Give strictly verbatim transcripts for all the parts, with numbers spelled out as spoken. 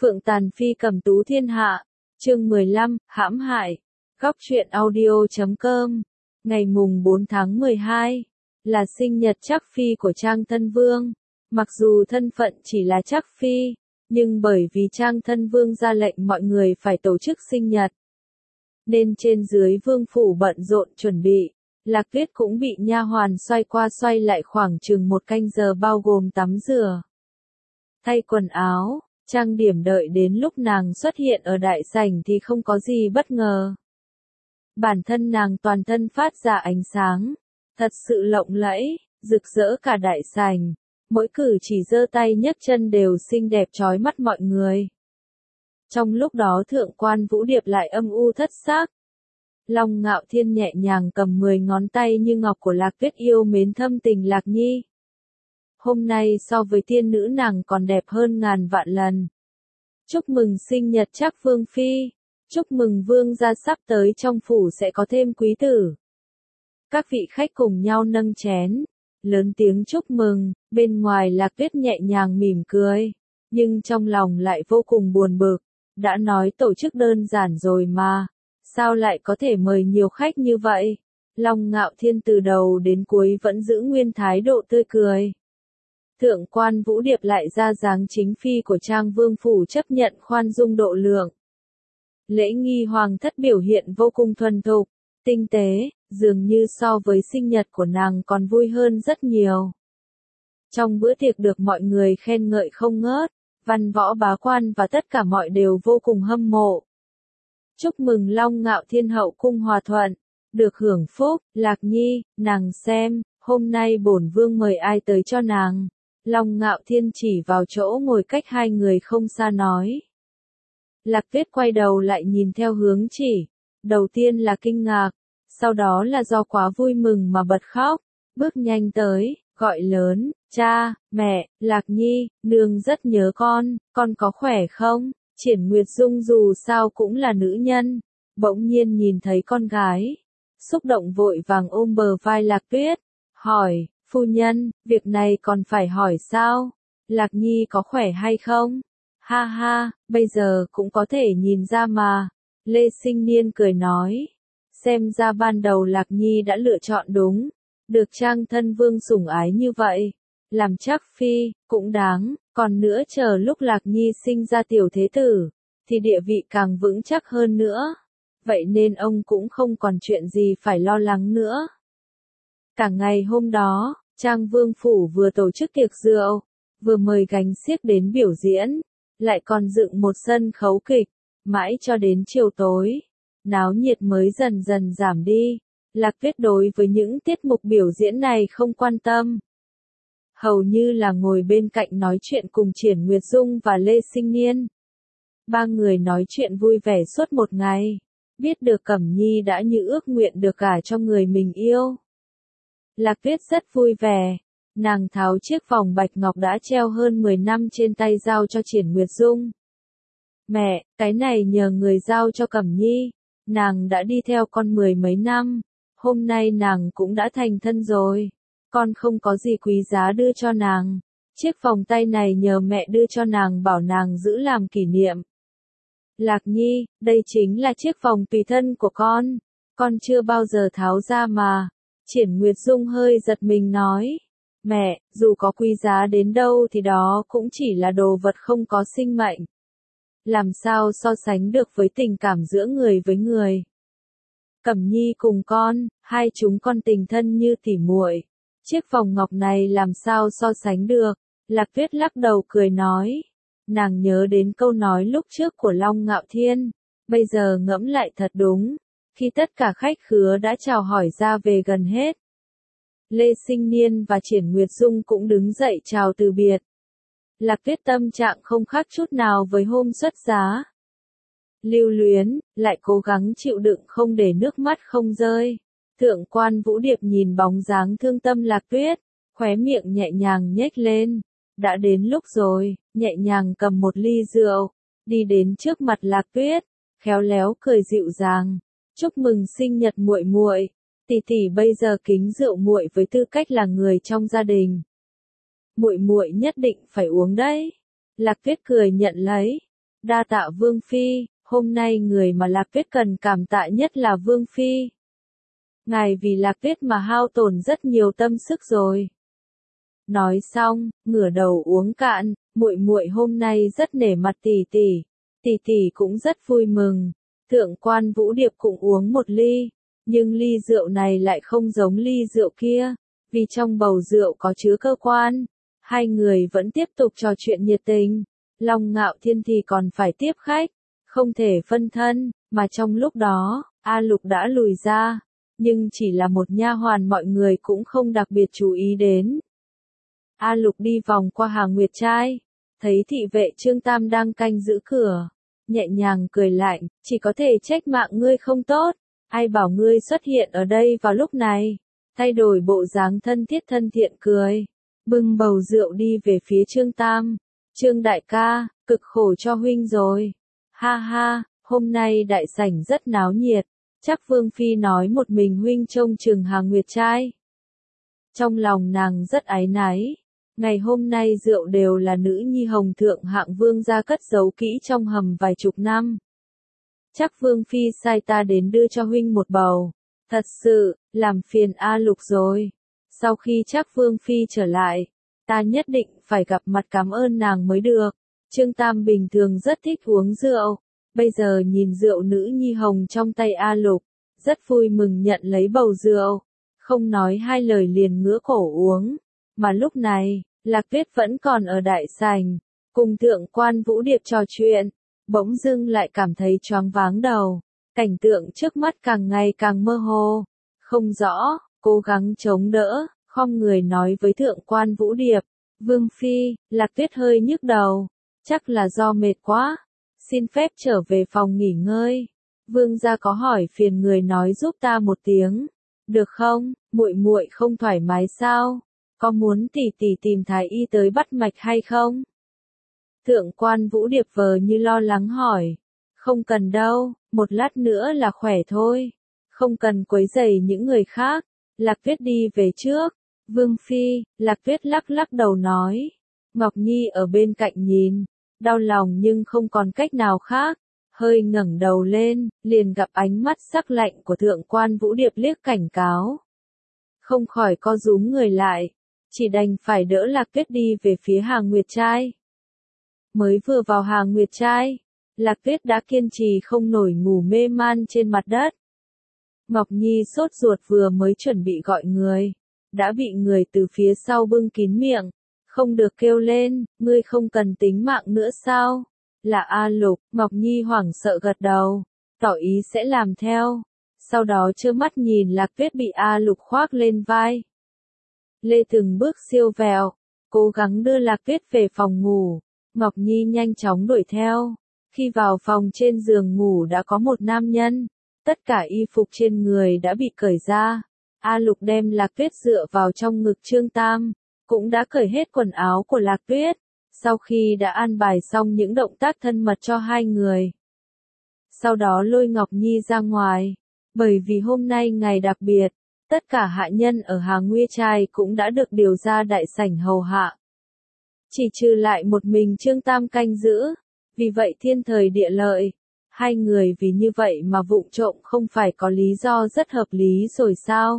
Phượng Tàn Phi cầm tú thiên hạ, chương mười lăm, hãm hại. Góc truyện audio chấm com. Ngày mùng bốn tháng mười hai là sinh nhật Trác Phi của Trang Thân Vương. Mặc dù thân phận chỉ là Trác Phi, nhưng bởi vì Trang Thân Vương ra lệnh mọi người phải tổ chức sinh nhật, nên trên dưới vương phủ bận rộn chuẩn bị. Lạc Tuyết cũng bị nha hoàn xoay qua xoay lại khoảng chừng một canh giờ, bao gồm tắm rửa, thay quần áo, trang điểm. Đợi đến lúc nàng xuất hiện ở đại sảnh thì không có gì bất ngờ. Bản thân nàng toàn thân phát ra ánh sáng, thật sự lộng lẫy, rực rỡ cả đại sảnh. Mỗi cử chỉ giơ tay nhấc chân đều xinh đẹp chói mắt mọi người. Trong lúc đó Thượng Quan Vũ Điệp lại âm u thất sắc. Long Ngạo Thiên nhẹ nhàng cầm mười ngón tay như ngọc của Lạc Tuyết yêu mến thâm tình Lạc Nhi. Hôm nay so với tiên nữ nàng còn đẹp hơn ngàn vạn lần. Chúc mừng sinh nhật Trác Vương Phi. Chúc mừng vương gia sắp tới trong phủ sẽ có thêm quý tử. Các vị khách cùng nhau nâng chén, lớn tiếng chúc mừng. Bên ngoài Lạc Tuyết nhẹ nhàng mỉm cười, nhưng trong lòng lại vô cùng buồn bực. Đã nói tổ chức đơn giản rồi mà, sao lại có thể mời nhiều khách như vậy? Long Ngạo Thiên từ đầu đến cuối vẫn giữ nguyên thái độ tươi cười. Thượng Quan Vũ Điệp lại ra dáng chính phi của Trang Vương phủ, chấp nhận khoan dung độ lượng. Lễ nghi hoàng thất biểu hiện vô cùng thuần thục, tinh tế, dường như so với sinh nhật của nàng còn vui hơn rất nhiều. Trong bữa tiệc được mọi người khen ngợi không ngớt, văn võ bá quan và tất cả mọi đều vô cùng hâm mộ. Chúc mừng Long Ngạo Thiên hậu cung hòa thuận, được hưởng phúc. Lạc Nhi, nàng xem, hôm nay bổn vương mời ai tới cho nàng. Long Ngạo Thiên chỉ vào chỗ ngồi cách hai người không xa nói. Lạc Tuyết quay đầu lại nhìn theo hướng chỉ, đầu tiên là kinh ngạc, sau đó là do quá vui mừng mà bật khóc, bước nhanh tới, gọi lớn, cha, mẹ, Lạc Nhi, nương rất nhớ con, con có khỏe không? Triển Nguyệt Dung dù sao cũng là nữ nhân, bỗng nhiên nhìn thấy con gái, xúc động vội vàng ôm bờ vai Lạc Tuyết, hỏi, phu nhân, việc này còn phải hỏi sao? Lạc Nhi có khỏe hay không? Ha ha, bây giờ cũng có thể nhìn ra mà. Lê Sinh Niên cười nói, xem ra ban đầu Lạc Nhi đã lựa chọn đúng, được Trang Thân Vương sủng ái như vậy, làm Trác Phi, cũng đáng. Còn nữa chờ lúc Lạc Nhi sinh ra tiểu thế tử, thì địa vị càng vững chắc hơn nữa. Vậy nên ông cũng không còn chuyện gì phải lo lắng nữa. Cả ngày hôm đó, Trang Vương phủ vừa tổ chức tiệc rượu, vừa mời gánh xiếc đến biểu diễn, lại còn dựng một sân khấu kịch, mãi cho đến chiều tối, náo nhiệt mới dần dần giảm đi. Lạc Tuyết đối với những tiết mục biểu diễn này không quan tâm, hầu như là ngồi bên cạnh nói chuyện cùng Triển Nguyệt Dung và Lê Sinh Niên. Ba người nói chuyện vui vẻ suốt một ngày, biết được Cẩm Nhi đã như ước nguyện được gả cho người mình yêu. Lạc Tuyết rất vui vẻ, nàng tháo chiếc vòng bạch ngọc đã treo hơn mười năm trên tay giao cho Triển Nguyệt Dung. Mẹ, cái này nhờ người giao cho Cẩm Nhi, nàng đã đi theo con mười mấy năm, hôm nay nàng cũng đã thành thân rồi. Con không có gì quý giá đưa cho nàng, chiếc vòng tay này nhờ mẹ đưa cho nàng bảo nàng giữ làm kỷ niệm. Lạc Nhi, đây chính là chiếc vòng tùy thân của con, con chưa bao giờ tháo ra mà. Triển Nguyệt Dung hơi giật mình nói, mẹ, dù có quý giá đến đâu thì đó cũng chỉ là đồ vật không có sinh mệnh. Làm sao so sánh được với tình cảm giữa người với người. Cẩm Nhi cùng con, hai chúng con tình thân như tỉ muội. Chiếc vòng ngọc này làm sao so sánh được? Lạc Tuyết lắc đầu cười nói. Nàng nhớ đến câu nói lúc trước của Long Ngạo Thiên. Bây giờ ngẫm lại thật đúng. Khi tất cả khách khứa đã chào hỏi ra về gần hết, Lê Sinh Niên và Triển Nguyệt Dung cũng đứng dậy chào từ biệt. Lạc Tuyết tâm trạng không khác chút nào với hôm xuất giá. Lưu luyến, lại cố gắng chịu đựng không để nước mắt không rơi. Thượng Quan Vũ Điệp nhìn bóng dáng thương tâm Lạc Tuyết, khóe miệng nhẹ nhàng nhếch lên. Đã đến lúc rồi, nhẹ nhàng cầm một ly rượu, đi đến trước mặt Lạc Tuyết, khéo léo cười dịu dàng. Chúc mừng sinh nhật muội muội, tỷ tỷ bây giờ kính rượu muội với tư cách là người trong gia đình. Muội muội nhất định phải uống đấy. Lạc Tuyết cười nhận lấy. Đa tạ Vương Phi, hôm nay người mà Lạc Tuyết cần cảm tạ nhất là Vương Phi. Ngài vì Lạc Tuyết mà hao tổn rất nhiều tâm sức rồi. Nói xong, ngửa đầu uống cạn, muội muội hôm nay rất nể mặt tỷ tỷ, tỷ tỷ cũng rất vui mừng. Thượng quan Vũ Điệp cũng uống một ly, nhưng ly rượu này lại không giống ly rượu kia, vì trong bầu rượu có chứa cơ quan. Hai người vẫn tiếp tục trò chuyện nhiệt tình. Long Ngạo Thiên thì còn phải tiếp khách, không thể phân thân, mà trong lúc đó, A Lục đã lùi ra, nhưng chỉ là một nha hoàn mọi người cũng không đặc biệt chú ý đến. A Lục đi vòng qua hàng nguyệt trai, thấy thị vệ Trương Tam đang canh giữ cửa, nhẹ nhàng cười lạnh, chỉ có thể trách mạng ngươi không tốt, ai bảo ngươi xuất hiện ở đây vào lúc này, thay đổi bộ dáng thân thiết thân thiện cười, bưng bầu rượu đi về phía Trương Tam, Trương đại ca, cực khổ cho huynh rồi, ha ha, hôm nay đại sảnh rất náo nhiệt, chắc Vương Phi nói một mình huynh trông chừng hàng nguyệt trai. Trong lòng nàng rất áy náy. Ngày hôm nay rượu đều là nữ nhi hồng thượng hạng vương gia cất giấu kỹ trong hầm vài chục năm. Chắc Vương Phi sai ta đến đưa cho huynh một bầu. Thật sự, làm phiền A Lục rồi. Sau khi chắc Vương Phi trở lại, ta nhất định phải gặp mặt cảm ơn nàng mới được. Trương Tam bình thường rất thích uống rượu. Bây giờ nhìn rượu nữ nhi hồng trong tay A Lục, rất vui mừng nhận lấy bầu rượu. Không nói hai lời liền ngửa cổ uống. Mà lúc này, Lạc Tuyết vẫn còn ở đại sảnh, cùng thượng quan Vũ Điệp trò chuyện, bỗng dưng lại cảm thấy choáng váng đầu, cảnh tượng trước mắt càng ngày càng mơ hồ, không rõ, cố gắng chống đỡ, khom người nói với thượng quan Vũ Điệp, Vương Phi, Lạc Tuyết hơi nhức đầu, chắc là do mệt quá, xin phép trở về phòng nghỉ ngơi, Vương gia có hỏi phiền người nói giúp ta một tiếng, được không, muội muội không thoải mái sao? Có muốn tỷ tỷ tìm thái y tới bắt mạch hay không? Thượng quan Vũ Điệp vờ như lo lắng hỏi. Không cần đâu, một lát nữa là khỏe thôi. Không cần quấy rầy những người khác. Lạc Tuyết đi về trước. Vương Phi, Lạc Tuyết lắc lắc đầu nói. Ngọc Nhi ở bên cạnh nhìn. Đau lòng nhưng không còn cách nào khác. Hơi ngẩng đầu lên, liền gặp ánh mắt sắc lạnh của thượng quan Vũ Điệp liếc cảnh cáo. Không khỏi co rúm người lại. Chỉ đành phải đỡ Lạc Tuyết đi về phía hàng nguyệt trai. Mới vừa vào hàng nguyệt trai, Lạc Tuyết đã kiên trì không nổi ngủ mê man trên mặt đất. Ngọc Nhi sốt ruột vừa mới chuẩn bị gọi người, đã bị người từ phía sau bưng kín miệng, không được kêu lên, ngươi không cần tính mạng nữa sao? Là A Lục, Ngọc Nhi hoảng sợ gật đầu, tỏ ý sẽ làm theo, sau đó trơ mắt nhìn Lạc Tuyết bị A Lục khoác lên vai. Lê từng bước siêu vẹo, cố gắng đưa Lạc Tuyết về phòng ngủ, Ngọc Nhi nhanh chóng đuổi theo. Khi vào phòng trên giường ngủ đã có một nam nhân, tất cả y phục trên người đã bị cởi ra. A Lục đem Lạc Tuyết dựa vào trong ngực Trương Tam, cũng đã cởi hết quần áo của Lạc Tuyết, sau khi đã an bài xong những động tác thân mật cho hai người. Sau đó lôi Ngọc Nhi ra ngoài, bởi vì hôm nay ngày đặc biệt. Tất cả hạ nhân ở Hàng Nguy Trai cũng đã được điều ra đại sảnh hầu hạ. Chỉ trừ lại một mình Trương Tam canh giữ, vì vậy thiên thời địa lợi. Hai người vì như vậy mà vụng trộm không phải có lý do rất hợp lý rồi sao?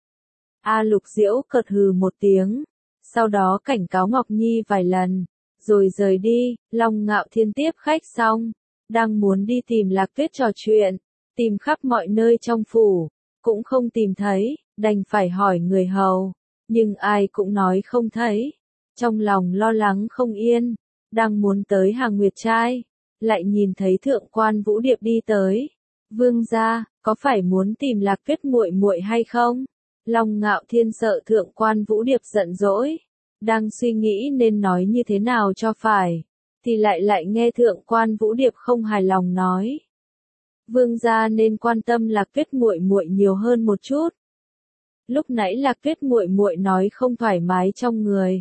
A Lục Diễu cợt hừ một tiếng, sau đó cảnh cáo Ngọc Nhi vài lần, rồi rời đi. Long Ngạo Thiên tiếp khách xong, đang muốn đi tìm Lạc Tuyết trò chuyện, tìm khắp mọi nơi trong phủ, cũng không tìm thấy. Đành phải hỏi người hầu, nhưng ai cũng nói không thấy. Trong lòng lo lắng không yên, đang muốn tới hàng nguyệt trai, lại nhìn thấy thượng quan Vũ Điệp đi tới. Vương gia, có phải muốn tìm Lạc Tuyết muội muội hay không? Long Ngạo Thiên sợ thượng quan Vũ Điệp giận dỗi, đang suy nghĩ nên nói như thế nào cho phải, thì lại lại nghe thượng quan Vũ Điệp không hài lòng nói. Vương gia nên quan tâm Lạc Tuyết muội muội nhiều hơn một chút. Lúc nãy Lạc Tuyết muội muội nói không thoải mái trong người,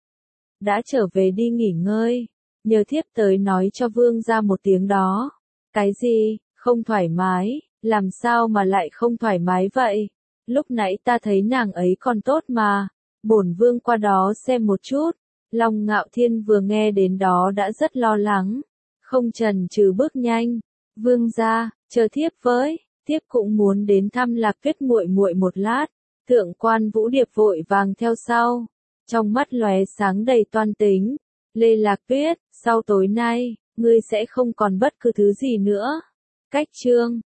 đã trở về đi nghỉ ngơi, nhờ thiếp tới nói cho vương gia một tiếng đó. Cái gì, không thoải mái, làm sao mà lại không thoải mái vậy? Lúc nãy ta thấy nàng ấy còn tốt mà, bổn vương qua đó xem một chút. Long Ngạo Thiên vừa nghe đến đó đã rất lo lắng, không chần chừ bước nhanh. Vương gia, chờ thiếp với, thiếp cũng muốn đến thăm Lạc Tuyết muội muội một lát. Thượng quan Vũ Điệp vội vàng theo sau, trong mắt lóe sáng đầy toan tính. Lê Lạc Tuyết, sau tối nay, ngươi sẽ không còn bất cứ thứ gì nữa. Cách chương